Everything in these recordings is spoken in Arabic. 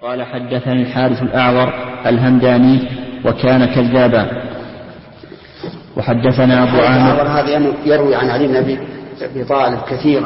قال حدثني الحارث الأعور الهمداني وكان كذابا. وحدثنا أبو عامر هذا يروي عن علي بن أبي طالب كثيرا.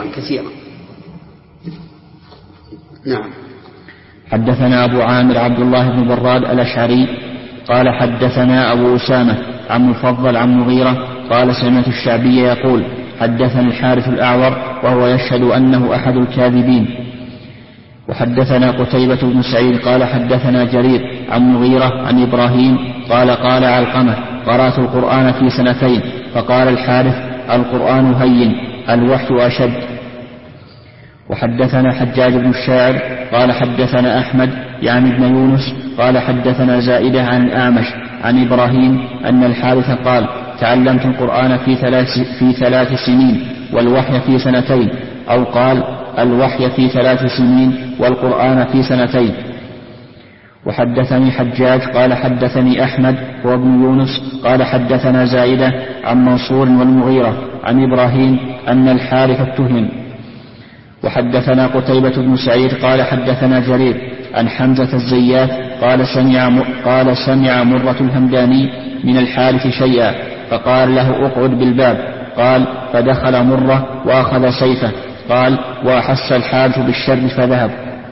نعم. حدثنا أبو عامر عبد الله بن براد الأشعري قال حدثنا أبو أسامة عن مفضل عن مغيرة قال سمعت الشعبي يقول حدثني الحارث الأعور وهو يشهد أنه أحد الكاذبين. وحدثنا قتيبة بن سعيد قال حدثنا جرير عن مغيرة عن إبراهيم قال قال علقمة قرأت القرآن في 2 فقال الحارث القرآن هين الوحي أشد. وحدثنا حجاج بن الشاعر قال حدثنا أحمد يعني ابن يونس قال حدثنا زائدة عن الأعمش عن إبراهيم أن الحارث قال تعلمت القرآن في 3 سنين والوحي في 2 أو قال الوحي في 3 سنين والقرآن في 2. وحدثني حجاج قال حدثني أحمد وابن يونس قال حدثنا زائدة عن منصور والمغيرة عن إبراهيم أن الحارث اتهم. وحدثنا قتيبة بن سعيد قال حدثنا جرير عن حمزة الزيات قال سمع مرة الهمداني من الحارث شيئا فقال له اقعد بالباب قال فدخل مرة وأخذ سيفه قال وأحس الحارث بالشر فذهب.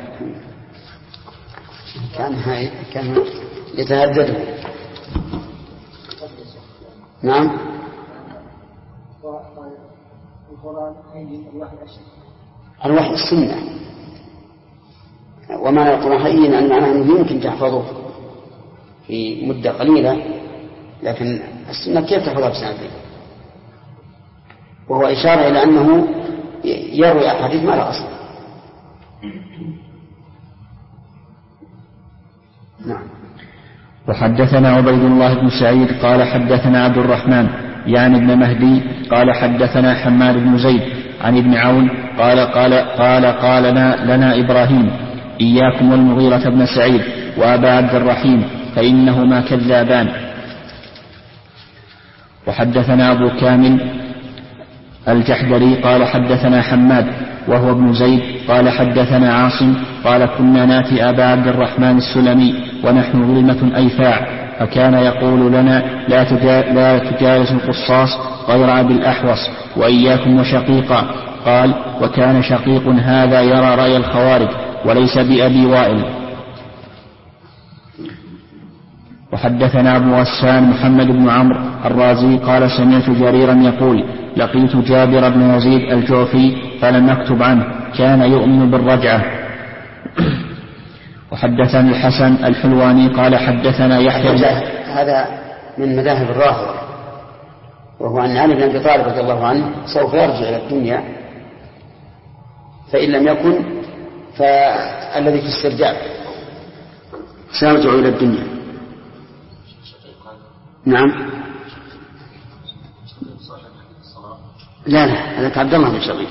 كان يتهدده. نعم. الوحي السنة وما القرآن هين أن معناه أنه يمكن تحفظه في مدة قليلة لكن السنة كيف تحفظها في 2 وهو إشارة إلى أنه يروي أحاديث ما لا أصل. نعم. وحدثنا عبيد الله بن سعيد قال حدثنا عبد الرحمن يعني ابن مهدي قال حدثنا حماد بن زيد عن ابن عون قال لنا إبراهيم إياكم والمغيرة بن سعيد وأبا عبد الرحيم فإنهما كذابان. وحدثنا أبو كامل الجحدري قال حدثنا حماد وهو ابن زيد قال حدثنا عاصم قال كنا ناتي أبا عبد الرحمن السلمي ونحن ظلمة أيفاع فكان يقول لنا لا تجالس القصاص غير أبي الأحوص وإياكم وشقيقا. قال وكان شقيق هذا يرى رأي الخوارج وليس بأبي وائل. وحدثنا أبو غسان محمد بن عمرو الرازي قال سمعت جريرا يقول لقيت جابر بن يزيد الجوفي فلم أكتب عنه كان يؤمن بالرجعة. وحدثني الحسن الحلواني قال حدثنا يحيى. هذا من مذاهب الرافضة وهو أن علي بن أبي طالب رضي الله عنه سوف يرجع إلى الدنيا فإن لم يكن فالذي في السرداب سيرجع إلى الدنيا. نعم. لا هذا عبد الله بن شقيق.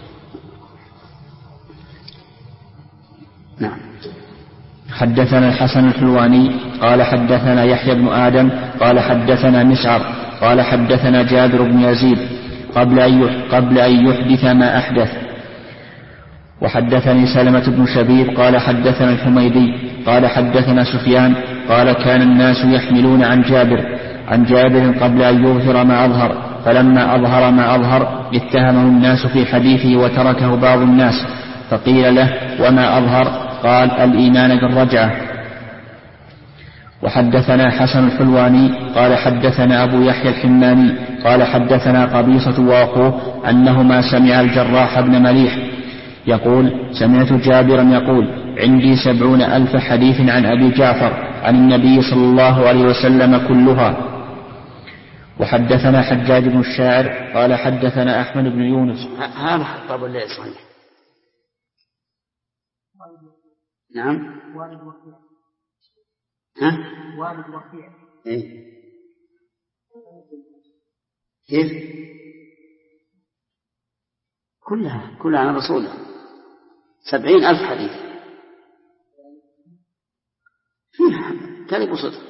نعم. حدثنا الحسن الحلواني قال حدثنا يحيى بن آدم قال حدثنا مسعر قال حدثنا جابر بن يزيد قبل أن يحدث ما أحدث. وحدثني سلمة بن شبيب قال حدثنا الحميدي قال حدثنا سفيان قال كان الناس يحملون عن جابر قبل أن يظهر ما أظهر فلما أظهر ما أظهر اتهمه الناس في حديثه وتركه بعض الناس فقيل له وما أظهر قال الإيمان بالرجعة. وحدثنا حسن الحلواني قال حدثنا أبو يحيى الحماني قال حدثنا قبيصة وأخوه أنهما سمع الجراح بن مليح يقول سمعت جابرا يقول عندي 70,000 حديث عن أبي جعفر عن النبي صلى الله عليه وسلم كلها. وحدثنا حجاج بن الشاعر قال حدثنا أحمد بن يونس. هذا خطاب الليل صحيح. نعم. والد وكيع. والد وكيع. كيف؟ كلها عن رسول الله 70,000 حديث فيها كذب وصدق.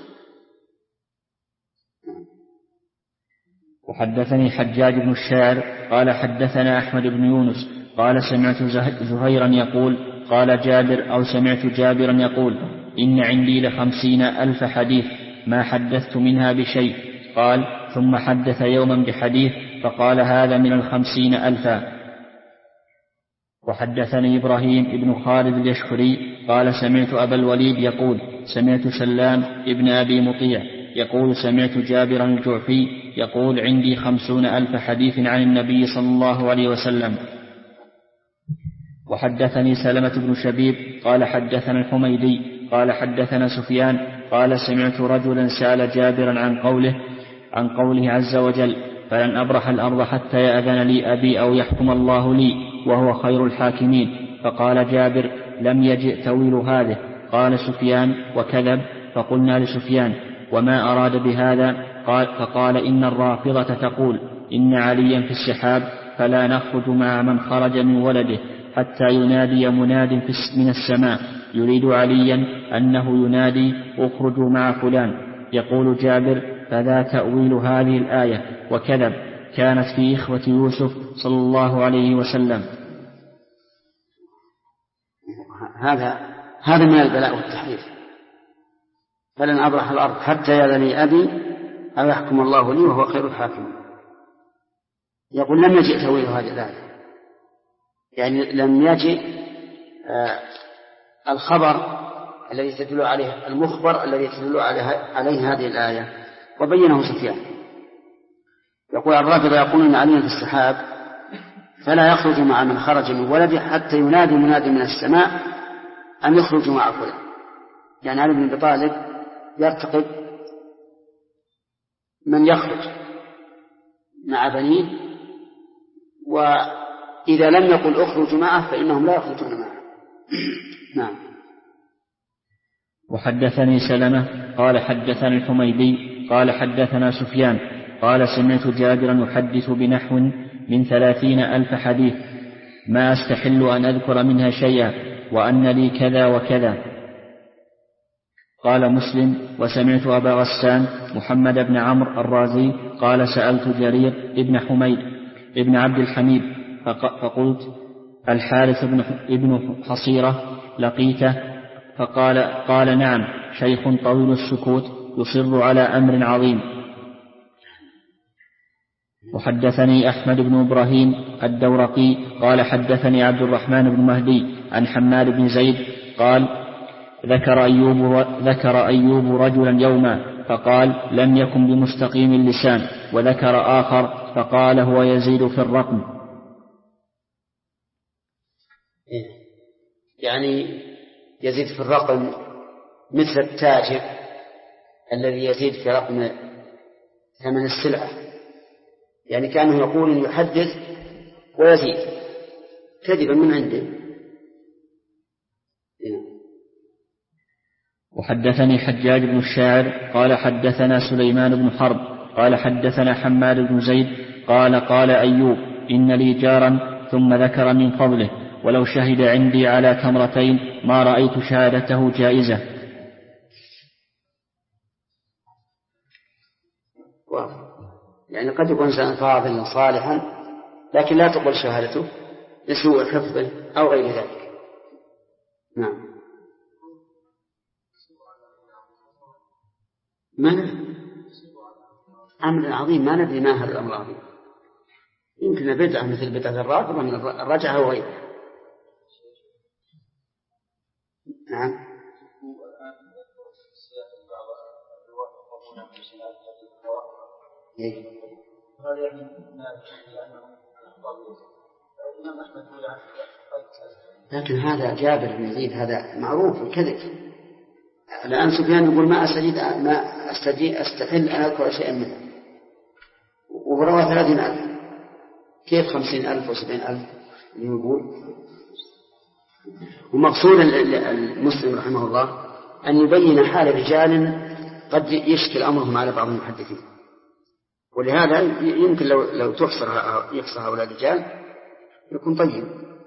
وحدثني حجاج بن الشاعر قال حدثنا أحمد بن يونس قال سمعت زهيرا يقول قال جابر أو سمعت جابرا يقول إن عندي 50,000 حديث ما حدثت منها بشيء. قال ثم حدث يوما بحديث فقال هذا من 50,000. وحدثني إبراهيم ابن خالد اليشكري قال سمعت أبا الوليد يقول سمعت سلام ابن أبي مطيع يقول سمعت جابرا الجعفي يقول عندي 50,000 حديث عن النبي صلى الله عليه وسلم. وحدثني سلمة بن شبيب قال حدثنا الحميدي قال حدثنا سفيان قال سمعت رجلا سأل جابرا عن قوله عز وجل فلن أبرح الأرض حتى يأذن لي أبي أو يحكم الله لي وهو خير الحاكمين. فقال جابر لم يجئ تأويل هذه. قال سفيان وكذب. فقلنا لسفيان وما أراد بهذا؟ فقال إن الرافضة تقول إن عليا في السحاب فلا نخرج مع من خرج من ولده حتى ينادي مناد من السماء يريد عليا أنه ينادي اخرجوا مع فلان. يقول جابر فذا تأويل هذه الآية وكذب كانت في إخوة يوسف صلى الله عليه وسلم. هذا من البلاء والتحريف. فلن أبرح الأرض حتى يأذن لي أبي أو يحكم الله لي وهو خير الحاكمين. يقول لم يجئ تأويل هذه الآية، يعني لم يجئ الخبر الذي تدل عليه المخبر الذي تدل عليه هذه الآية. وبينه سفيان يقول الرافضة يقولون إن عليا في السحاب فلا يخرج مع من خرج من ولده حتى ينادي مناد من السماء أن يخرجوا مع فلان. يعني علي بن أبي طالب يرتقب من يخرج مع بنيه، وإذا لم يقل اخرجوا معه فإنهم لا يخرجون معه. نعم. وحدثني سلمة قال حدثنا الحميدي قال حدثنا سفيان قال سمعت جابرا يحدث بنحو من 30,000 حديث ما أستحل أن أذكر منها شيئا وأن لي كذا وكذا. قال مسلم وسمعت أبا غسان محمد بن عمرو الرازي قال سألت جرير ابن حميد ابن عبد الحميد فقلت الحارث ابن حصيرة لقيته؟ قال نعم شيخ طويل السكوت يصر على أمر عظيم. وحدثني أحمد بن إبراهيم الدورقي قال حدثني عبد الرحمن بن مهدي عن حماد بن زيد قال ذكر أيوب رجلا يوما فقال لم يكن بمستقيم اللسان، وذكر آخر فقال هو يزيد في الرقم. يعني يزيد في الرقم مثل التاجر الذي يزيد في رقم ثمن السلعة، يعني كانه يقول يحدث ويزيد كذبا من عنده. وحدثني حجاج بن الشاعر قال حدثنا سليمان بن حرب قال حدثنا حماد بن زيد قال أيوب إن لي جارا ثم ذكر من فضله ولو شهد عندي على تمرتين ما رأيت شهادته جائزة. يعني قد يكون إنسان فاضل صالحا لكن لا تقبل شهادته لسوء حفظه أو غير ذلك. نعم. أمر عظيم ما ندري ما هذا الأمر العظيم، يمكن بدعة مثل بدعة الرافضة من الرجعة وغيرها. نعم. لكن هذا جابر بن يزيد هذا معروف الكذب. الآن سفيان يقول ما أستحل أن أذكر شيئا منه، وروى 30,000 كيف 50,000 و70,000 يقول. ومقصود المسلم رحمه الله أن يبين حال رجال قد يشكل أمرهم على بعض المحدثين، ولهذا يمكن لو يحصر هؤلاء الرجال يكون طيب.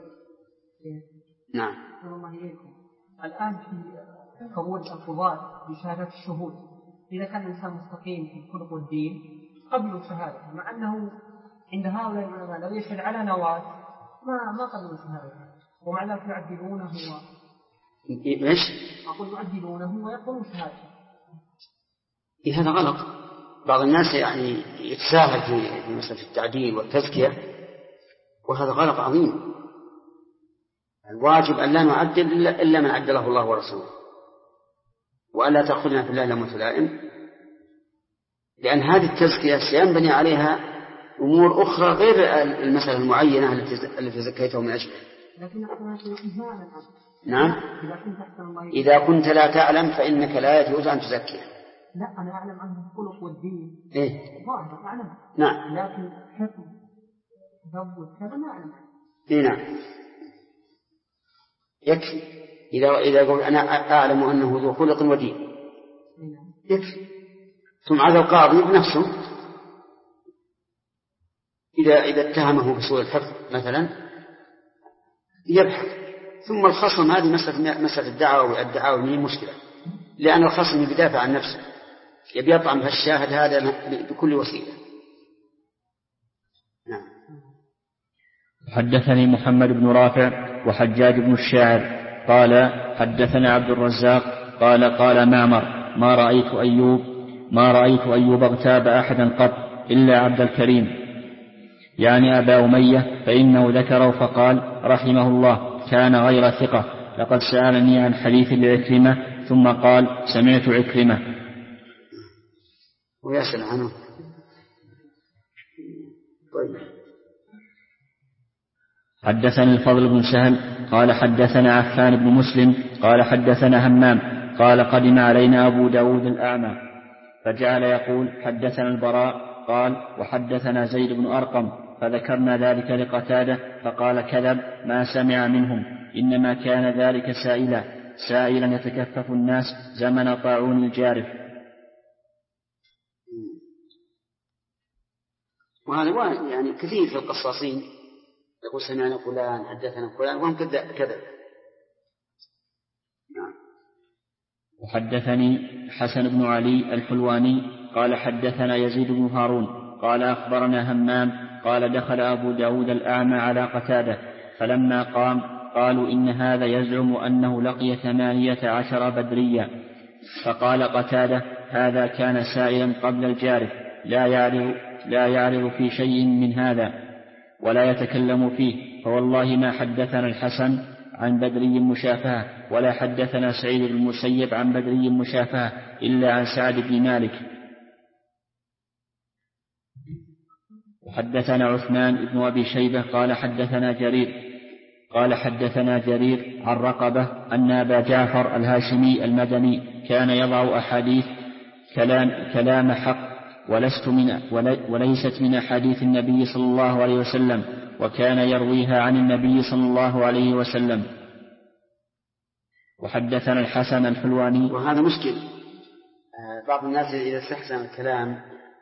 نعم. الآن في قبول القضاة بشهادة الشهود، إذا كان الإنسان مستقيم في الخلق والدين قبلوا شهادة، مع أنه عند هؤلاء العلماء لو يشهد على نواة ما قبلوا شهادة. ومع ذلك يعدلونه إيش؟ أقول يعدلونه ويقولون شهادة. هذا غلط. بعض الناس يعني يتساهل في مسألة التعديل والتزكية، وهذا غلط عظيم. الواجب أن لا نعدل إلا من عدله الله ورسوله، وألا تأخذنا في الله لومة لائم، لأن هذه التزكية سينبني عليها أمور أخرى غير المسألة المعينة التي زكيته من أجله. نعم. إذا كنت لا تعلم فإنك لا يجوز أن تزكيه. لا أنا أعلم عنه الخلق والدين. إيه؟ ظاهر أعلم. نعم. لكن حكم ذنب كذا ما أعلم. إيه نعم. يكفي إذا قلت أنا أعلم أنه ذو خلق ودين يكفي. ثم عاد القاضي بنفسه إذا اتهمه بسوء الحفظ مثلا يبحث. ثم الخصم هذه مسألة الدعوة من مشكلة، لأن الخصم يدافع عن نفسه، يبي يطعم هالشاهد هذا بكل وسيلة. نعم. حدثني محمد بن رافع وحجاج بن الشاعر قال حدثنا عبد الرزاق قال معمر ما رأيت أيوب اغتاب أحدا قط إلا عبد الكريم يعني أبا أمية، فإنه ذكره فقال رحمه الله كان غير ثقة، لقد سألني عن حديث لعكرمة ثم قال سمعت عكرمة. ويسأل عنه. طيب. حدثني الفضل بن سهل قال حدثنا عفان بن مسلم قال حدثنا همام قال قدم علينا أبو داود الأعمى فجعل يقول حدثنا البراء قال وحدثنا زيد بن أرقم، فذكرنا ذلك لقتادة فقال كذب ما سمع منهم، إنما كان ذلك سائلا يتكفف الناس زمن طاعون الجارف. وهذا يعني كثير في القصاصين يقول سمعنا فلان حدثنا فلان وهم كذب. نعم. وحدثني حسن بن علي الحلواني قال حدثنا يزيد بن هارون قال أخبرنا همام قال دخل أبو داود الأعمى على قتادة فلما قام قالوا إن هذا يزعم أنه لقي 18 بدريا، فقال قتادة هذا كان سائلا قبل الجارف لا يعرض في شيء من هذا ولا يتكلم فيه، فوالله ما حدثنا الحسن عن بدري مشافهة ولا حدثنا سعيد بن المسيب عن بدري مشافهة إلا عن سعد بن مالك. وحدثنا عثمان بن أبي شيبة قال حدثنا جرير عن رقبة أن أبا جعفر الهاشمي المدني كان يضع أحاديث كلام حق وليست من أحاديث النبي صلى الله عليه وسلم، وكان يرويها عن النبي صلى الله عليه وسلم. وحدثنا الحسن الحلواني. وهذا مشكل، بعض الناس إذا استحسن الكلام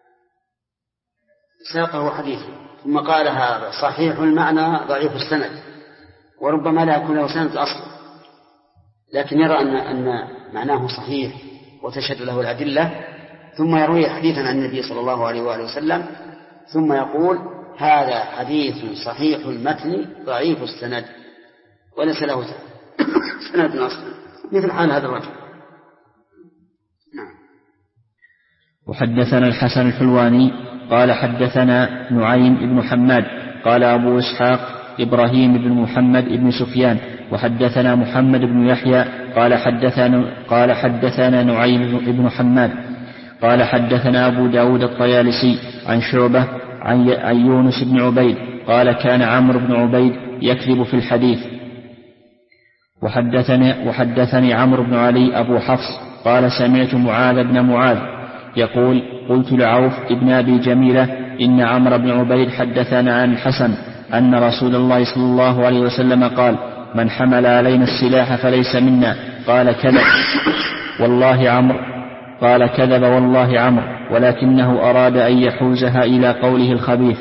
ساقه حديثا ثم قال هذا صحيح المعنى ضعيف السند، وربما لا يكون له سند أصلا، لكن يرى أن معناه صحيح وتشهد له الأدلة، ثم يروي حديثا عن النبي صلى الله عليه وآله وسلم ثم يقول هذا حديث صحيح المتن ضعيف السند وليس له سند أصلا، مثل حال هذا الرجل. نعم. وحدثنا الحسن الحلواني قال حدثنا نعيم بن حماد قال أبو إسحاق إبراهيم بن محمد بن سفيان وحدثنا محمد بن يحيى قال حدثنا نعيم بن حماد قال حدثنا أبو داود الطيالسي عن شعبة عن يونس بن عبيد قال كان عمرو بن عبيد يكذب في الحديث. وحدثني عمرو بن علي أبو حفص قال سمعت معاذ بن معاذ يقول قلت لعوف ابن أبي جميلة إن عمرو بن عبيد حدثنا عن الحسن أن رسول الله صلى الله عليه وسلم قال من حمل علينا السلاح فليس منا. قال كذب والله عمرو ولكنه أراد أن يحوزها إلى قوله الخبيث.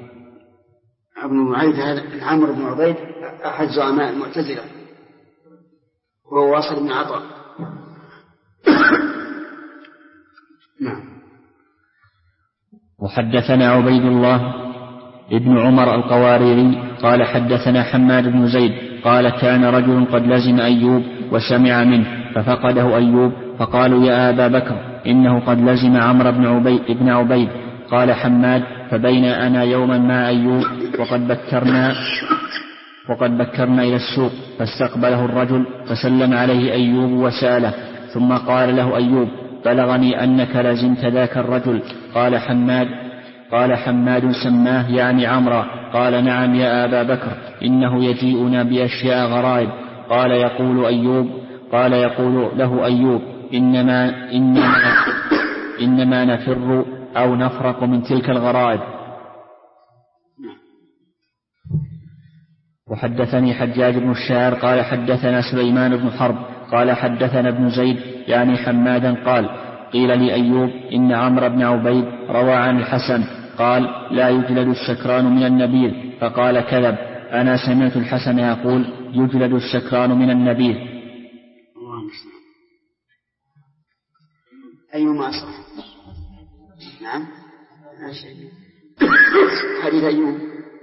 عمرو بن عبيد أحد زعماء المعتزلة وهو واصل بن عطاء. نعم. وحدثنا عبيد الله ابن عمر القواريري قال حدثنا حماد بن زيد قال كان رجل قد لزم أيوب وسمع منه ففقده أيوب فقالوا يا أبا بكر إنه قد لزم عمرو بن عبيد. قال حماد فبين أنا يوما مع أيوب وقد بكرنا إلى السوق فاستقبله الرجل فسلم عليه أيوب وسأله ثم قال له أيوب بلغني أنك لزمت ذاك الرجل. قال حماد سماه يعني عمرا. قال نعم يا أبا بكر إنه يجيئنا بأشياء غرائب. قال يقول له أيوب إنما نفر أو نفرق من تلك الغرائب. وحدثني حجاج بن الشاعر قال حدثنا سليمان بن حرب قال حدثنا ابن زيد يعني حمادا قال قيل لأيوب إن عمرو بن عبيد روى عن الحسن قال لا يجلد السكران من النبيذ. فقال كذب أنا سمعت الحسن يقول يجلد السكران من النبيذ. أيهما أصح؟ نعم حديث أيوب.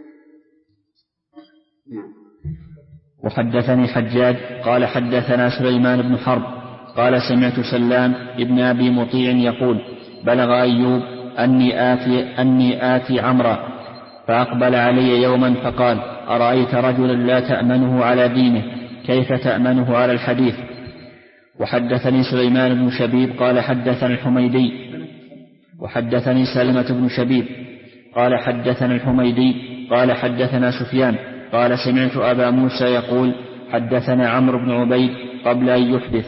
وحدثني حجاج قال حدثنا سليمان بن حرب قال سمعت سلام ابن أبي مطيع يقول بلغ أيوب أني آتي عمرا فأقبل علي يوما فقال أرأيت رجلا لا تأمنه على دينه كيف تأمنه على الحديث. وحدثني سليمان بن شبيب قال حدثنا الحميدي وحدثني سلمة بن شبيب قال حدثنا الحميدي قال حدثنا سفيان قال سمعت أبا موسى يقول حدثنا عمرو بن عبيد قبل أن يحدث.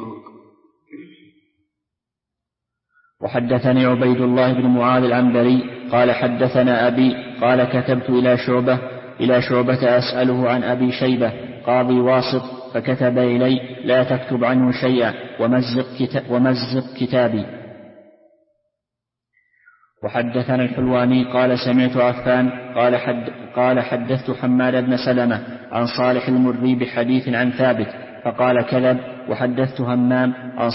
وحدثني عبيد الله بن معاذ العنبري قال حدثنا أبي قال كتبت إلى شعبة أسأله عن أبي شيبة قاضي واسط فكتب إلي لا تكتب عنه شيئا ومزق كتابي. وحدثنا الحلواني قال سمعت عفان قال حدثت حماد بن سلمة عن صالح المري بحديث عن ثابت فقال كذب. وحدثت همام عن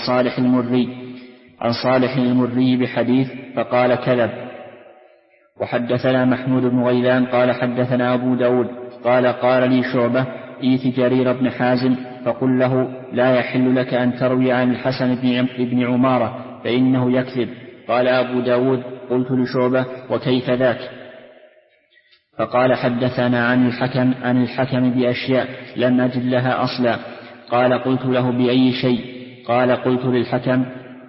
صالح المري بحديث فقال كذب. وحدثنا محمود بن غيلان قال حدثنا أبو داود قال لي شعبة إيت جرير بن حازم فقل له لا يحل لك أن تروي عن الحسن بن عمارة فإنه يكذب. قال أبو داود قلت لشعبة وكيف ذاك؟ فقال حدثنا عن الحكم بأشياء لم أجد لها أصلا. قال قلت له بأي شيء؟ قال قلت للحكم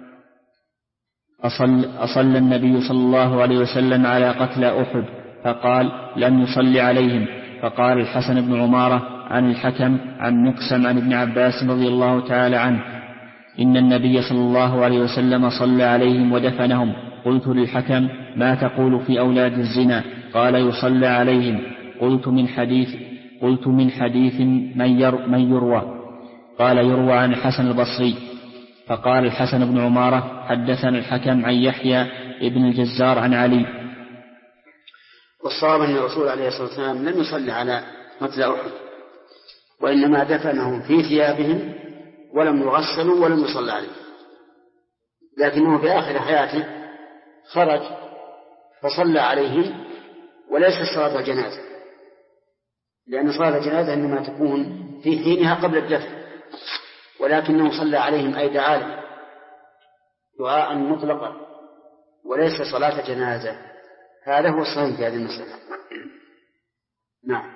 أصلى النبي صلى الله عليه وسلم على قتلى أحد؟ فقال لم يصلي عليهم. فقال الحسن بن عمارة عن الحكم عن مقسم عن ابن عباس رضي الله تعالى عنه إن النبي صلى الله عليه وسلم صلى عليهم ودفنهم. قلت للحكم ما تقول في أولاد الزنا؟ قال يصلى عليهم. قلت من حديث من يروى؟ قال يروى عن الحسن البصري. فقال الحسن بن عمارة حدثنا الحكم عن يحيى ابن الجزار عن علي. والصواب أن الرسول عليه الصلاة والسلام لم يصلي على قتلى أحد وإنما دفنهم في ثيابهم ولم يغسلوا ولم يصلى عليهم، لكنه في آخر حياته خرج فصلى عليهم وليس صلاة الجنازة، لأن صلاة الجنازة إنما تكون في حينها قبل الدفن، ولكنه صلى عليهم أي دعاء لهم دعاء مطلقا وليس صلاة جنازة. هذا هو الصحيح في هذه المسألة. نعم.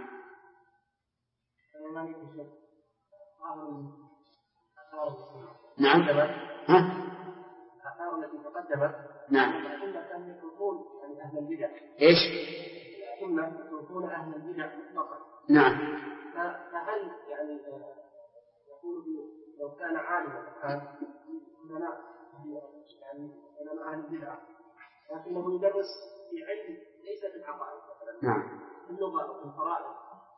نعم. ها؟ التي تقدمت. نعم. أن يكون أهل البدع. إيش؟ ثم يكون أهل البدع مطلقا. نعم. فهل يعني يقول لو كان عالما كان علماء يعني علماء أهل البدع لكنه يدرس في علم ليس في العقائد مثلا. نعم. في اللغة أو في الفرائض.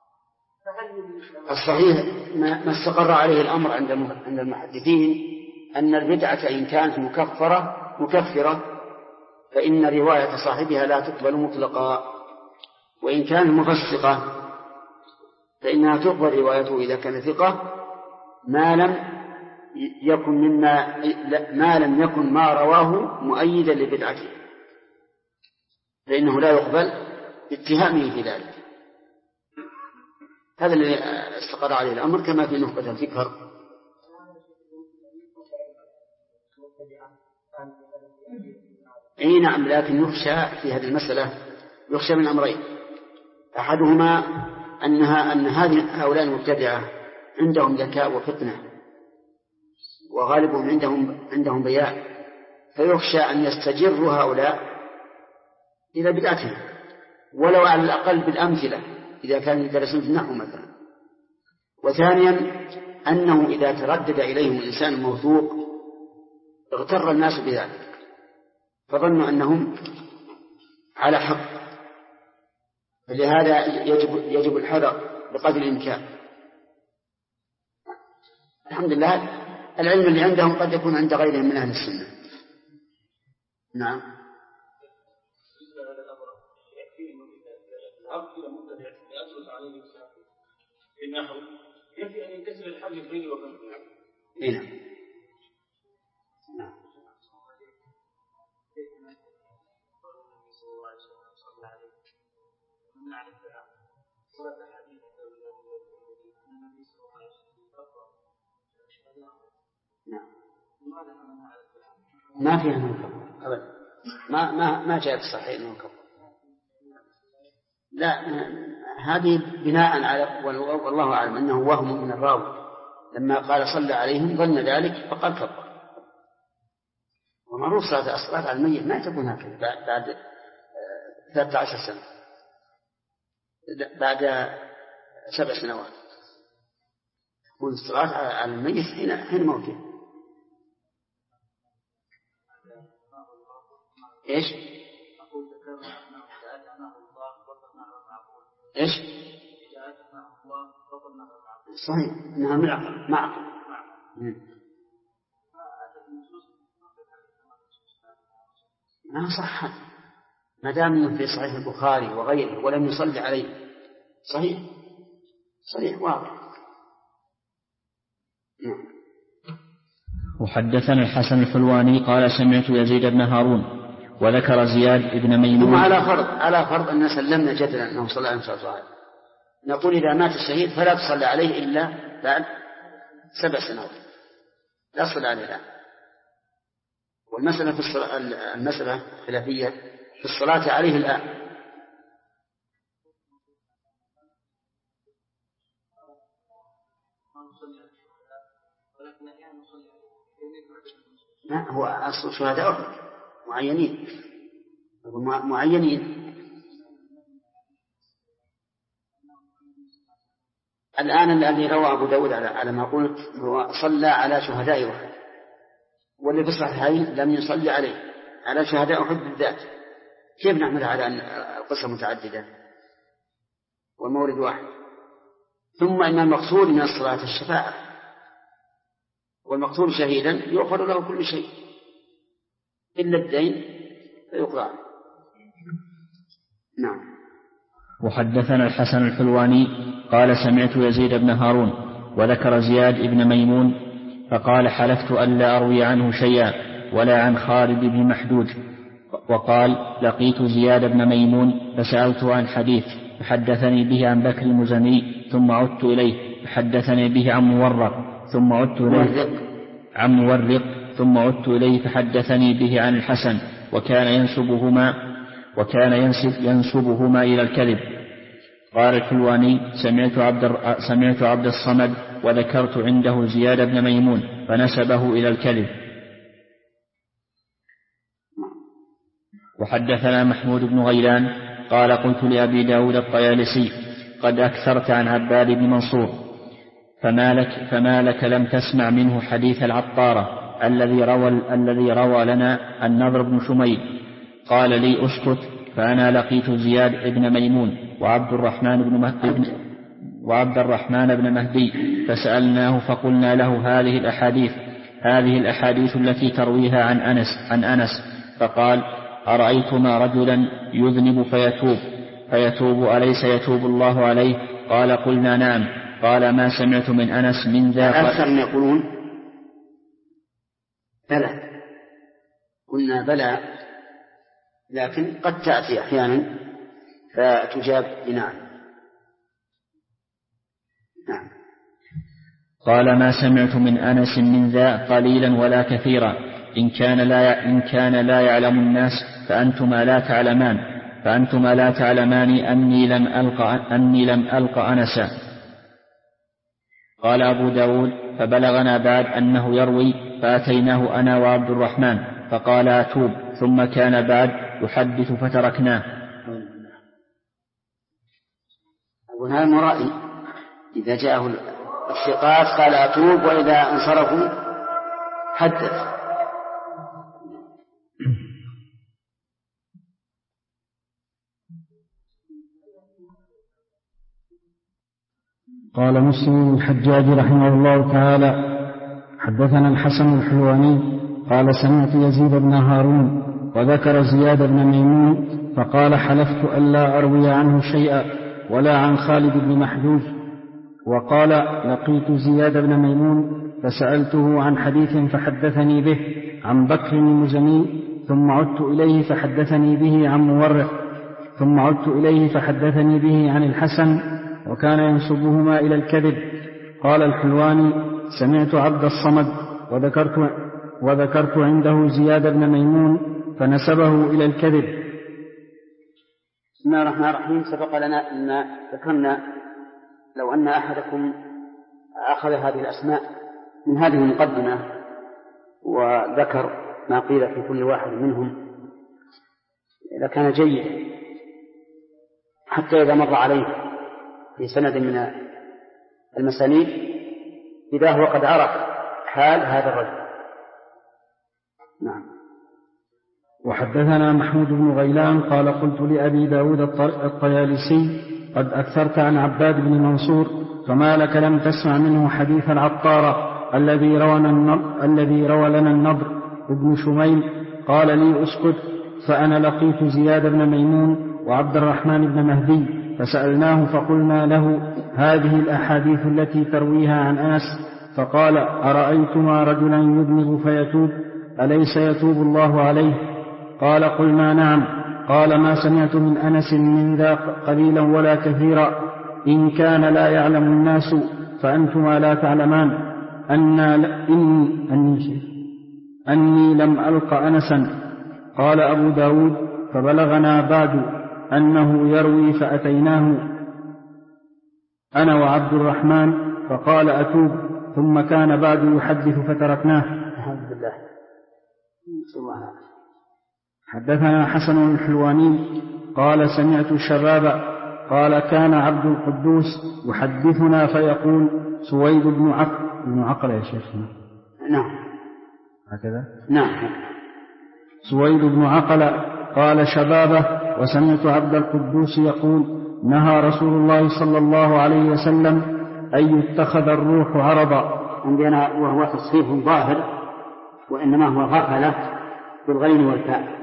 الصحيح ما استقر عليه الأمر عند المحدثين أن البدعة إن كانت مكفرة فإن رواية صاحبها لا تقبل مطلقا، وإن كانت مفسقة فإنها تقبل روايته إذا كان ثقة ما لم يكن ما رواه مؤيدا لبدعته، فإنه لا يقبل اتهامه في ذلك. هذا الذي استقر عليه الأمر، كما في نخبة الفكر. أي نعم، لكن يخشى في هذه المسألة، يخشى من أمرين: أحدهما أن هؤلاء المبتدعة عندهم ذكاء وفطنة، وغالبهم عندهم بياء، فيخشى أن يستجر هؤلاء إلى بدعتهم، ولو على الأقل بالأمثلة إذا كانوا يدرسون في النحو مثلا. وثانيا أنه إذا تردد إليهم الإنسان الموثوق اغتر الناس بذلك، فظنوا أنهم على حق، فلهذا يجب الحذر بقدر الإمكان. الحمد لله العلم اللي عندهم قد يكون عند غيرهم من أهل السنة. نعم. يكفي أن ينكسر الحاجز بيني وبينه. نعم. ما فيها منكر أبدا، ما جاء في الصحيح منكر. لا، هذه بناء على، والله أعلم أنه وهم من الراوي لما قال صلى عليهم ظن ذلك فقال كبر. ومعروف الصلاة على الميت ما تكون هكذا بعد 13 سنة، بعد 7 سنوات تكون الصلاة على الميت حين موته. إيش؟ إيش؟ صحيح إنها معقل. ما صح ما دام في صحيح البخاري وغيره ولم يصلي عليه، صحيح واضح. وحدثنا الحسن الحلواني قال سمعت يزيد بن هارون وذكر زياد بن ميمون. على فرض أن سلمنا جدلا أنه صلى عليه وسلم، نقول إذا مات الشهيد فلا تصلي عليه إلا بعد 7 سنوات، لا تصلي عليه الآن. والمسألة المسألة خلافية في الصلاة عليه الآن. ما هو أصل شهداء معينين. الآن الذي روى أبو داود على ما قلت هو صلى على شهداء أحد، واللي في الصحيحين لم يصلي عليه على شهداء أحد بالذات. كيف نحمل على أن القصة متعددة والمورد واحد؟ ثم إن المقصود من الصلاة الشفاعة، والمقتول شهيدا يغفر له كل شيء إلا الدين فيقضى. نعم. وحدثنا الحسن الحلواني قال سمعت يزيد بن هارون وذكر زياد بن ميمون فقال حلفت ألا أروي عنه شيئا ولا عن خالد بن محدود. وقال لقيت زياد بن ميمون فسألته عن حديث فحدثني به عن بكر المزني ثم عدت إليه فحدثني به عن مورق ثم عدت إليه فحدثني به عن الحسن وكان ينسبهما إلى الكذب. قال الحلواني سمعت عبد الصمد وذكرت عنده زياد بن ميمون فنسبه إلى الكذب. وحدثنا محمود بن غيلان قال قلت لأبي داود الطيالسي قد أكثرت عن عباد بن منصور فما لك لم تسمع منه حديث العطارة الذي روى لنا النضر بن شميل. قال لي أسكت، فأنا لقيت زياد بن ميمون وعبد الرحمن بن مهدي فسألناه فقلنا له هذه الأحاديث التي ترويها عن أنس فقال أرأيتما رجلا يذنب فيتوب أليس يتوب الله عليه؟ قال قلنا نعم. قال ما سمعت من أنس من ذا. أكثر من يقولون بلى، قلنا بلى، لكن قد تأتي أحيانا فتجاب بنعم. قال ما سمعت من أنس من ذا قليلا ولا كثيرا، إن كان لا يعلم الناس فأنتما لا تعلمان أني لم ألق أنسا. قال أبو داود فبلغنا بعد أنه يروي فأتيناه أنا وعبد الرحمن فقال أتوب، ثم كان بعد يحدث فتركناه. وهذا مرائي، إذا جاءه الثقات قال أتوب، وإذا انصرفوا حدث. قال مسلم الحجاج رحمه الله تعالى حدثنا الحسن الحلواني قال سمعت يزيد بن هارون وذكر زياد بن ميمون فقال حلفت ألا أروي عنه شيئا ولا عن خالد بن محجوج. وقال لقيت زياد بن ميمون فسألته عن حديث فحدثني به عن بكر المزني، ثم عدت إليه فحدثني به عن مورق، ثم عدت إليه فحدثني به عن الحسن، وكان ينسبهما إلى الكذب. قال الحلواني سمعت عبد الصمد وذكرت عنده زياد بن ميمون فنسبه إلى الكذب. بسم الله الرحمن الرحيم. سبق لنا أن ذكرنا لو أن أحدكم أخذ هذه الأسماء من هذه المقدمة وذكر ما قيل في كل واحد منهم لكان جيدا، حتى إذا مر عليه في سند من المسانيد إذا هو قد عرف حال هذا الرجل. نعم. وحدثنا محمود بن غيلان قال قلت لأبي داود الطيالسي قد أكثرت عن عباد بن منصور، فما لك لم تسمع منه حديث العطار الذي روى لنا النضر ابن شميل؟ قال لي اسكت. فأنا لقيت زياد بن ميمون وعبد الرحمن بن مهدي فسألناه فقلنا له هذه الأحاديث التي ترويها عن أنس، فقال أرأيتما رجلا يذنب فيتوب أليس يتوب الله عليه؟ قال قلنا نعم. قال ما سمعت من أنس من ذا قليلا ولا كثيرا، إن كان لا يعلم الناس فأنتما لا تعلمان أني لم ألق أنسا. قال أبو داود فبلغنا بعد أنه يروي فأتيناه أنا وعبد الرحمن فقال أتوب، ثم كان بعد يحدث فتركناه. الحمد لله. حدثنا حسن الحلواني قال سمعت الشباب قال كان عبد القدوس يحدثنا فيقول سويد بن عقل يا شيخنا. نعم هكذا. نعم. سويد بن عقل قال شبابه وسمعت عبد القدوس يقول نهى رسول الله صلى الله عليه وسلم أن يتخذ الروح عرضا. عندنا وهو تصحيف ظاهر، وإنما هو غفلة بالغين والفاء.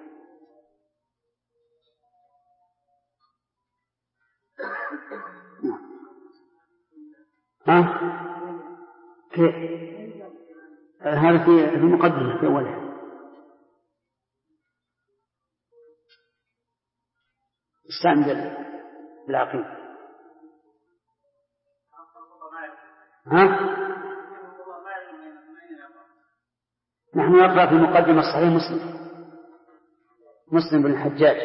هذا في المقدمة في أولها. استعمل بالعقيد. نحن نقرأ في مقدمة صحيح مسلم بن الحجاج.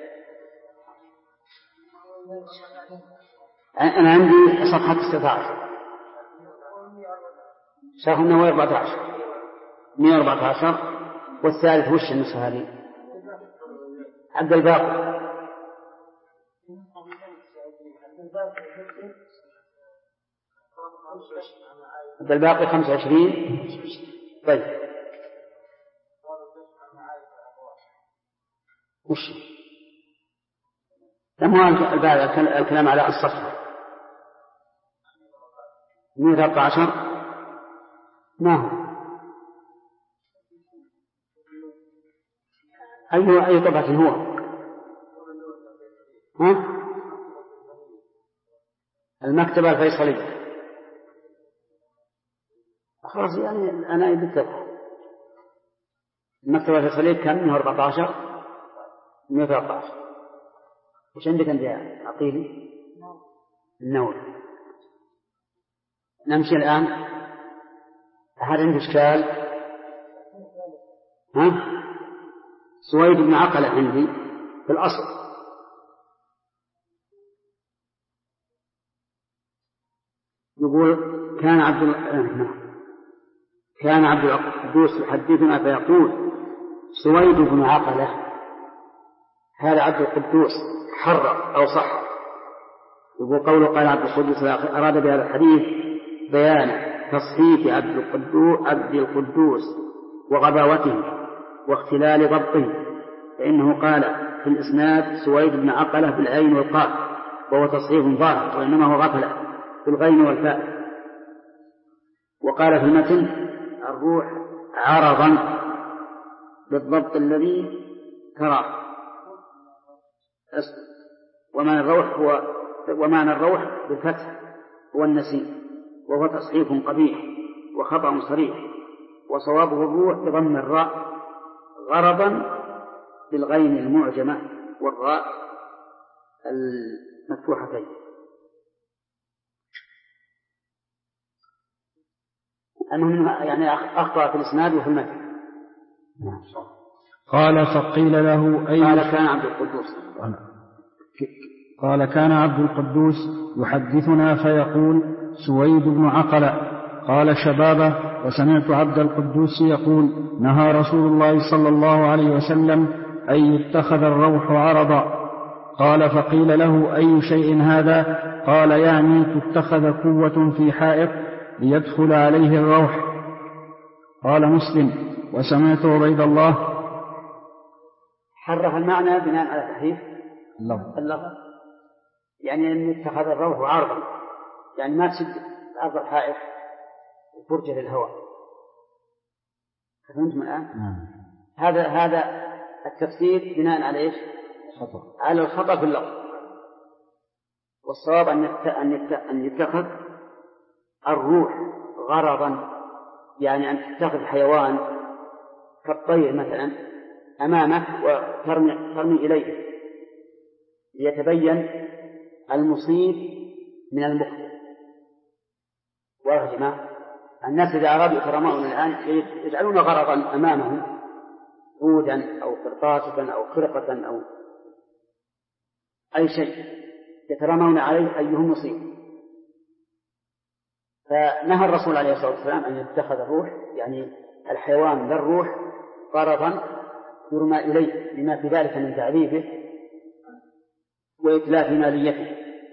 أنا عندي صفحة 16 شرح النووي 114 والثالث وش النسخة هذه؟ عبد الباقي عبد الباقي 25. طيب وش لما الكلام على الصفحة 113 ما هو أي طبعة هو المكتبة الفيصلية. خلاص يعني أنا بالتبع المكتبة الفيصلية كم 114 113. وش عندك أنت يا عقيلي؟ النووي. نمشي الآن. هل عنده إشكال؟ سويد بن عقلة عندي في الأصل. يقول كان عبد القدوس يحدثنا فيقول سويد بن عقلة، هذا عبد القدوس حرر أو صح. يقول قوله قال عبد القدوس أراد بهذا الحديث بيان تصحيف عبد القدوس وغباوته واختلال ضبطه، فإنه قال في الإسناد سويد بن عقلة بالعين والقاف وهو تصحيف ظاهر، وإنما هو غفلة بالغين والفاء. وقال في المتن الروح عرضا بالضبط الذي ترى، ومعنى الروح بالفتح هو النسيم، وهو تصحيف قبيح وخطأ صريح، وصوابه الروح بضم الراء غرضا بالغين المعجمة والراء المفتوحتين. المهم يعني أخطأ في الإسناد وفي المتن. قال فقيل له أي قال كان عبد القدوس يحدثنا فيقول سويد بن عقلة. قال شبابه وسمعت عبد القدوس يقول نهى رسول الله صلى الله عليه وسلم أن يتخذ الروح عرضا. قال فقيل له أي شيء هذا؟ قال يعني تتخذ قوة في حائط ليدخل عليه الروح. قال مسلم وسمعت عبيد الله حرف المعنى بناء على تحريف اللفظ، يعني أن يتخذ الروح عرضا، يعني ما تشد أرض الحائط فرجة للهواء. فهمتم الآن؟ هذا التفسير بناء على إيش؟ على الخطأ في اللفظ. والصواب أن يتخذ الروح غرضا، يعني أن تتخذ حيوان كالطير مثلا أمامك وترمي إليه ليتبين المصيب من المخطئ. واضح يا جماعة؟ الناس إذا أرادوا يترمون الآن يجعلون غرضا أمامهم عودا أو قرطاسة أو خرقة أو أي شيء يترمون عليه أيهم مصيب. فنهى الرسول عليه الصلاة والسلام أن يتخذ الروح، يعني الحيوان ذا الروح غرضا يرمى إليه، لما في ذلك من تعريفه وإتلاف ماليته.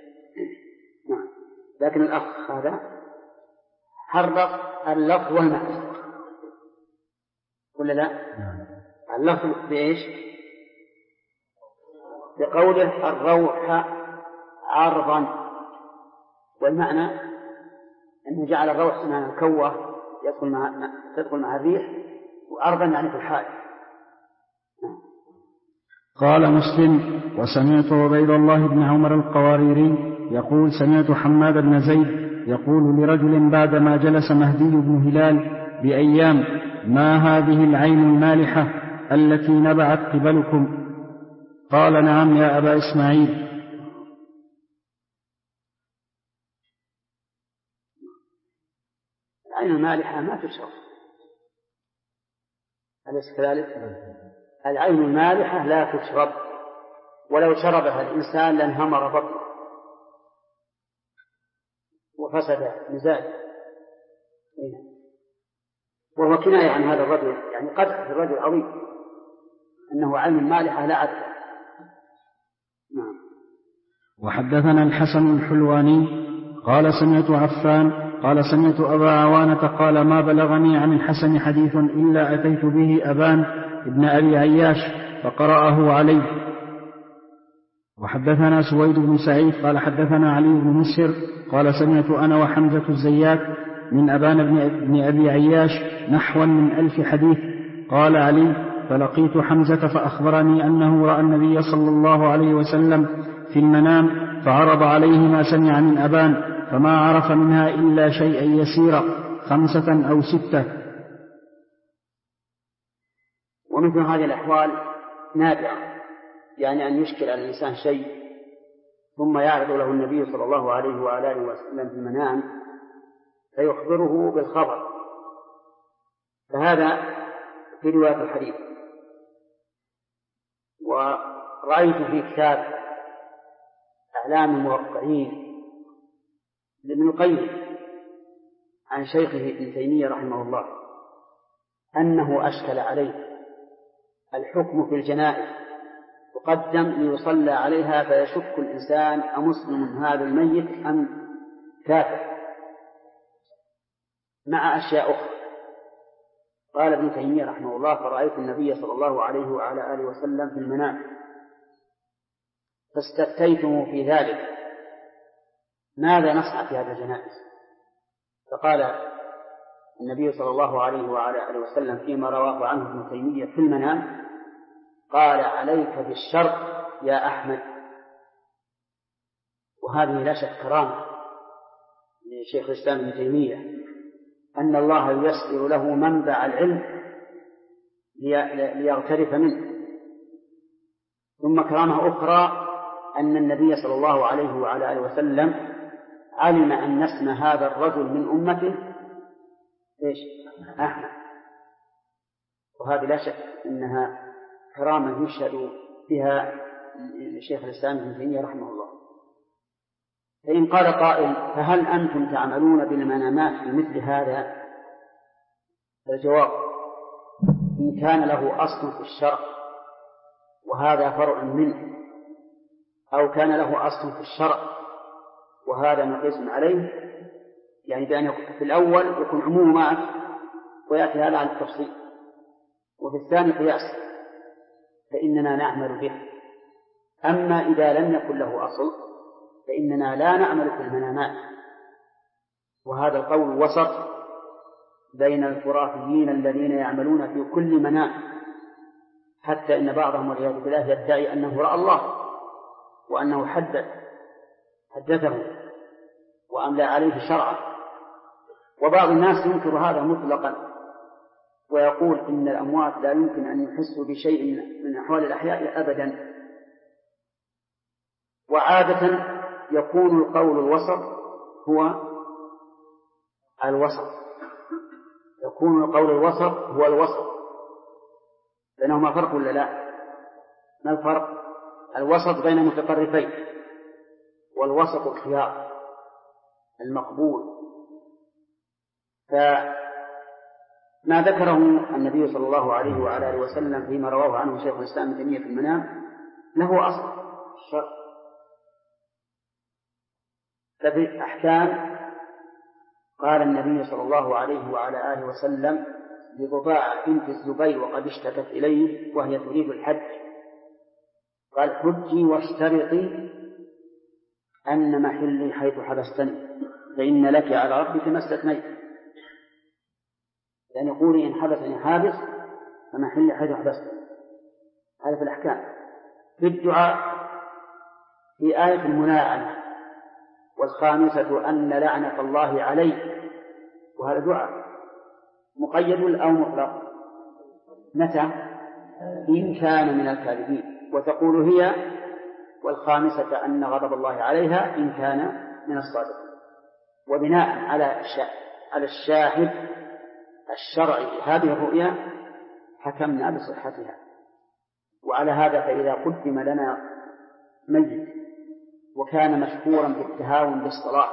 لكن الأخ هذا حرف اللفظ والمعنى ولا لا؟ اللفظ بإيش؟ بقوله الروح عرضا، والمعنى أنه جعل الروح سنة كوة تدخل مع الريح، وعرضا يعني في الحال. قال مسلم وسمعت عبيد الله بن عمر القواريري يقول سمعت حماد بن زيد يقول لرجل بعدما جلس مهدي بن هلال بأيام ما هذه العين المالحة التي نبعت قبلكم؟ قال نعم يا أبا إسماعيل. العين المالحة ما تشرب، أليس كذلك؟ العين المالحة لا تشرب، ولو شربها الإنسان لانهمر بطنه وفسد مزاجه. وهو كناية عن هذا الرجل، يعني قدح في الرجل عظيم أنه عين مالحة لا عدل. نعم. وحدثنا الحسن الحلواني قال سمعت عفان قال سمعت أبا عوانة قال ما بلغني عن الحسن حديث إلا أتيت به أبان ابن أبي عياش فقرأه عليه. وحدثنا سويد بن سعيد قال حدثنا علي بن مسهر قال سمعت أنا وحمزة الزيات من أبان بن أبي عياش نحوا من 1000 حديث. قال علي فلقيت حمزة فأخبرني أنه رأى النبي صلى الله عليه وسلم في المنام فعرض عليه ما سمع من أبان فما عرف منها إلا شيئا يسيرا 5 أو 6. ومثل هذه الأحوال نادرة، يعني أن يشكل على الإنسان شيء ثم يعرض له النبي صلى الله عليه وآله وسلم في المنام فيخبره بالخبر، فهذا في رواية الحديث. ورأيت في كتاب أعلام الموقعين لابن القيم عن شيخه ابن تيمية رحمه الله أنه أشكل عليه الحكم في الجنائز تقدم ليصلى عليها فيشك الإنسان أمسلم هذا الميت أم كافر، مع أشياء أخرى. قال ابن تيمية رحمه الله: فرأيت النبي صلى الله عليه وعلى آله وسلم في المنام فاستفتيته في ذلك ماذا نصنع في هذا الجنائز؟ فقال النبي صلى الله عليه وعلى آله وسلم فيما رواه عنه ابن تيمية في المنام: قال عليك بالشر يا أحمد. وهذه لا شك كرامة لشيخ الإسلام ابن تيمية أن الله ييسر له منبع العلم ليغترف منه. ثم كرامة أخرى أن النبي صلى الله عليه وعلى آله وسلم علم أن اسم هذا الرجل من أمته أحمد، وهذه لا شك أنها كرامة يشهد بها لشيخ الإسلام ابن تيمية رحمه الله. فإن قال قائل: فهل أنتم تعملون بالمنامات في مثل هذا؟ الجواب: إن كان له أصل في الشرع وهذا فرع منه، أو كان له أصل في الشرع وهذا مقيس عليه، يعني بأن في الأول يكون عمومات ويأتي هذا عن التفصيل، وفي الثاني قياس، فإننا نعمل به. أما إذا لم يكن له أصل فإننا لا نعمل في المنامات. وهذا القول وسط بين الخرافيين الذين يعملون في كل منام، حتى إن بعضهم والعياذ بالله يدعي أنه رأى الله وأنه حدثه وأملى عليه شرعا. وبعض الناس ينكر هذا مطلقا ويقول إن الأموات لا يمكن أن يحسوا بشيء من أحوال الأحياء أبدا. وعادة يكون القول الوسط هو الوسط، يكون القول الوسط هو الوسط. بينهما فرق ولا لا؟ ما الفرق؟ الوسط بين متطرفين، والوسط الخيار المقبول. فما ذكره النبي صلى الله عليه وعلى آله وسلم فيما رواه عنه شيخ الإسلام ابن تيمية في المنام له أصل الشرع. ففي الأحكام قال النبي صلى الله عليه وعلى آله وسلم لضباعة بنت الزبير وقد اشتكت إليه وهي تريد الحج، قال: حجي واشترطي أن محلي حيث حبستني، فإن لك على ربك ما استثنيت. يعني قولي إن حبسني حابس فمحلي حيث حبستني. هذا في الأحكام. في الدعاء في آية الملاعنة: والخامسة أن لعنة الله عليه، وهذا دعاء مقيد أو مطلق؟ متى؟ إن كان من الكاذبين. وتقول هي: والخامسة أن غضب الله عليها إن كان من الصادقين. وبناء على الشاهد الشرعي هذه الرؤيا حكمنا بصحتها. وعلى هذا فإذا قدم لنا ميت وكان مشهورا بالتهاون بالصلاة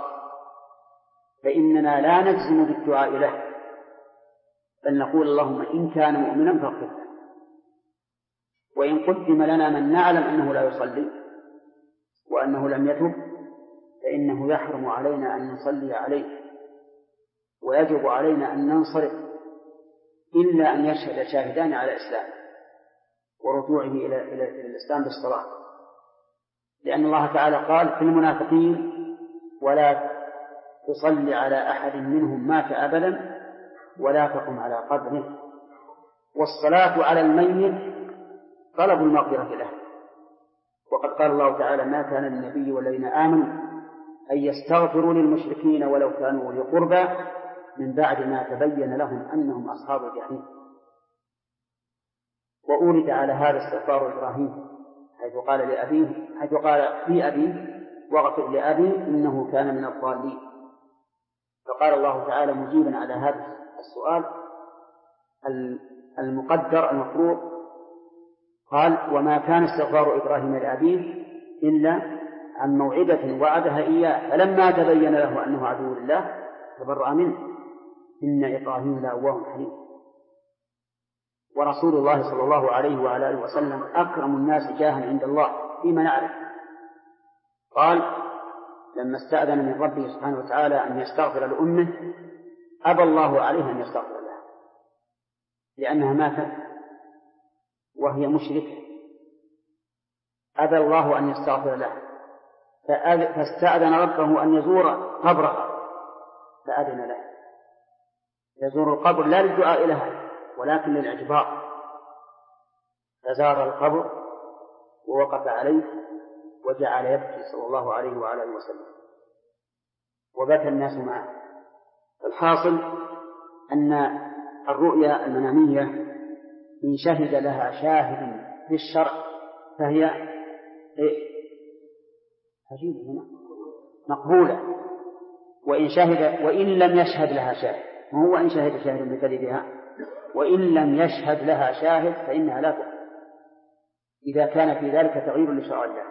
فإننا لا نجزم بالدعاء له، بل نقول: اللهم إن كان مؤمنا فاغفر له. وإن قدم لنا من نعلم أنه لا يصلي وأنه لم يتب فإنه يحرم علينا أن نصلي عليه، ويجب علينا أن ننصرف إلا أن يشهد شاهدان على إسلام ورجوعه إلى الإسلام بالصلاة. لأن الله تعالى قال في المنافقين: ولا تصلي على أحد منهم مات أبدا ولا تقم على قبره. والصلاة على الميت طلب المغفرة له، وقد قال الله تعالى: ما كان للنبي والذين آمنوا أن يستغفروا للمشركين ولو كانوا أولي قربى من بعد ما تبين لهم أنهم أصحاب الجحيم. وأورد على هذا استغفار إبراهيم حيث قال في أبيه واغفر لأبي إنه كان من الضالين. فقال الله تعالى مجيبا على هذا السؤال المقدر المفروض، قال وما كان استغفار إبراهيم لأبيه إلا عن موعدة وعدها إياه فلما تبين له أنه عدو لله تبرأ منه إن إبراهيم لأواه حليم. ورسول الله صلى الله عليه وعلى آله وسلم أكرم الناس جاها عند الله فيما نعرف. قال لما استأذن من ربه سبحانه وتعالى أن يستغفر لأمه أبى الله عليه أن يستغفر لها لأنها ماتت وهي مشركة، أبى الله أن يستغفر لها فاستأذن ربه أن يزور قبرها فأذن له. يزور القبر لا للدعاء لها ولكن للإعتبار، فزار القبر ووقف عليه وجعل يبكي صلى الله عليه وعلى آله وسلم وبكى الناس معه. الحاصل أن الرؤيا المنامية إن شهد لها شاهد في الشرع فهي مقبولة، وإن لم يشهد لها شاهد، وهو إن شهد شاهد بكذبها، وإن لم يشهد لها شاهد فإنها لا تقبل إذا كان في ذلك تغيير لشرع الله.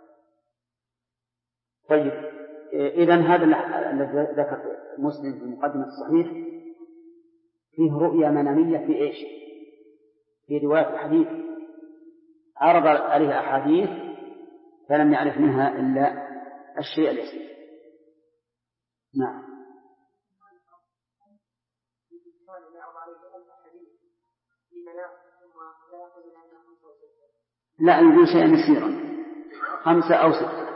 طيب إذن هذا الذي ذكر مسلم في مقدمة الصحيح فيه رؤيا منامية في إيش؟ في رواية الحديث عرض عليه أحاديث فلم يعرف منها إلا الشيء اليسير. نعم. لا يقول شيئا يسيرا 5 أو 6.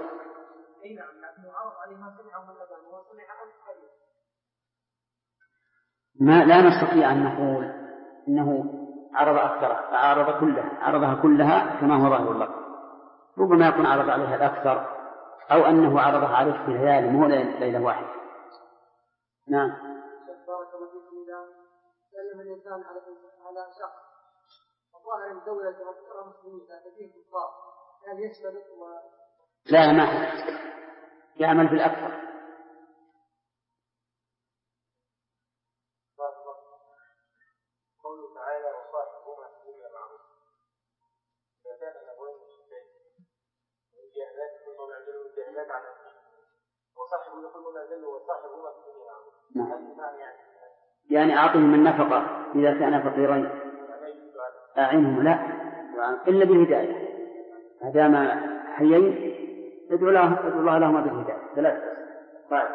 ما لا نستطيع أن نقول إنه عرض أكثرها، عرضها كلها كما هو ظاهر الله. ربما يكون عرض عليها الأكثر أو أنه عرضها عليه في ليالي مو ليلة واحدة. نعم. بارك الله فيكم. إذا سلم الإنسان على شخص وظاهر الدولة تغفر مسلمين فيه كفار هل يشترط لا ما يعمل بالأكثر. قوله تعالى وصاحبهما في الدنيا معروف إذا كان الأبوين مشركين والجاهلات كلهم يعدلوا الجاهلات على الدين وصاحبه كلهم يعدلوا وصاحبهما في الدنيا معروف. يعني أعطهم النفقة إذا كان فقيرين أعنهم لا إلا بالهداية ما دام حيين ادعو الله لهما بالهداية 3. طيب.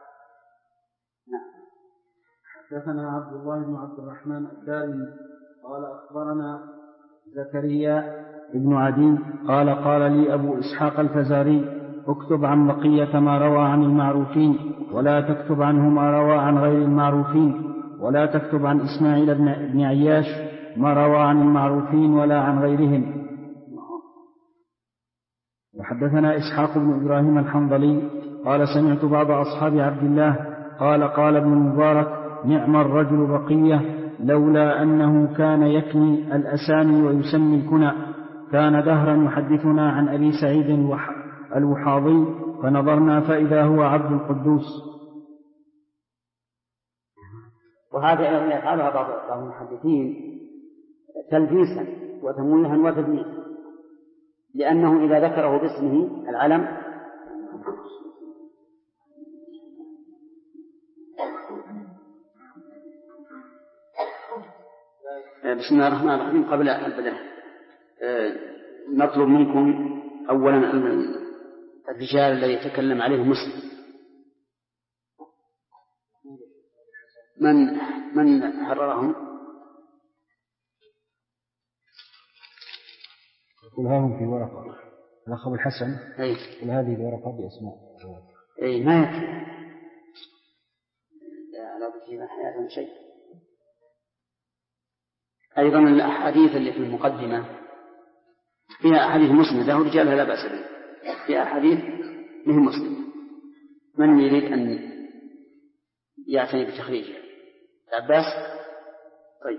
نعم. حدثنا عبد الله بن عبد الرحمن الدارمي قال أخبرنا زكريا بن عدي قال قال لي أبو إسحاق الفزاري اكتب عن بقية ما روى عن المعروفين ولا تكتب عنه ما روى عن غير المعروفين، ولا تكتب عن إسماعيل بن عياش ما روى عن المعروفين ولا عن غيرهم. وحدثنا إسحاق بن إبراهيم الحنظلي قال سمعت بعض أصحاب عبد الله قال ابن المبارك نعم الرجل بقية لولا أنه كان يكني الأسامي ويسمي الكنى، كان دهرا يحدثنا عن أبي سعيد الوحاضي فنظرنا فإذا هو عبد القدوس. وهذا يفعلها بعض المحدثين تلبيسا وتمويها وتدليسا، لأنه إذا ذكره باسمه العلم بسم الله الرحمن الرحيم. قبل البدء نطلب منكم أولا الرجال الذي يتكلم عليه مسلم من حررهم؟ يقول هاهم في ورقة الأخ أبو الحسن يقول هذه الورقة بأسماء ما يكفي لا بكي حياة شيء. أيضا الأحاديث اللي في المقدمة فيها أحاديث مسندة ورجالها لا بأس به، فيها أحاديث له مسندة. من يريد أن يعتني بتخريجها؟ العباس. طيب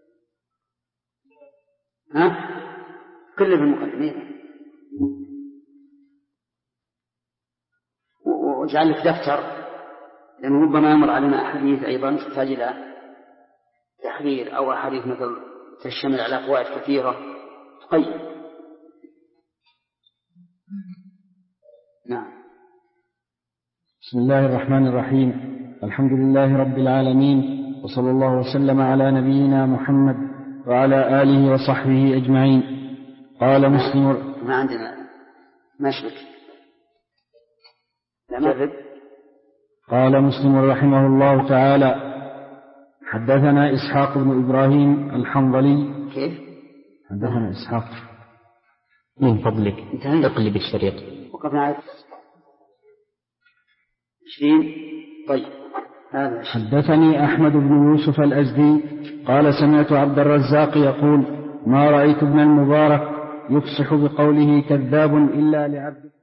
كل في المقدمة واجعل لك دفتر لأنه ربما يمر علينا أحاديث أيضا تحتاج إلى تحرير، أو أحاديث مثل تشتمل على فوائد كثيرة تقيد. نعم. بسم الله الرحمن الرحيم. الحمد لله رب العالمين، وصلى الله وسلم على نبينا محمد وعلى آله وصحبه أجمعين. قال مسلم ما عندنا مشبك. لا مغرب. قال مسلم رحمه الله تعالى: حدثنا إسحاق بن إبراهيم الحنظلي. كيف؟ حدثنا إسحاق. من فضلك اقلب الشريط. وقفنا على 20. طيب هذا حدثني أحمد بن يوسف الأزدي قال: سمعت عبد الرزاق يقول: ما رأيت ابن المبارك يفصح بقوله كذاب إلا لعبد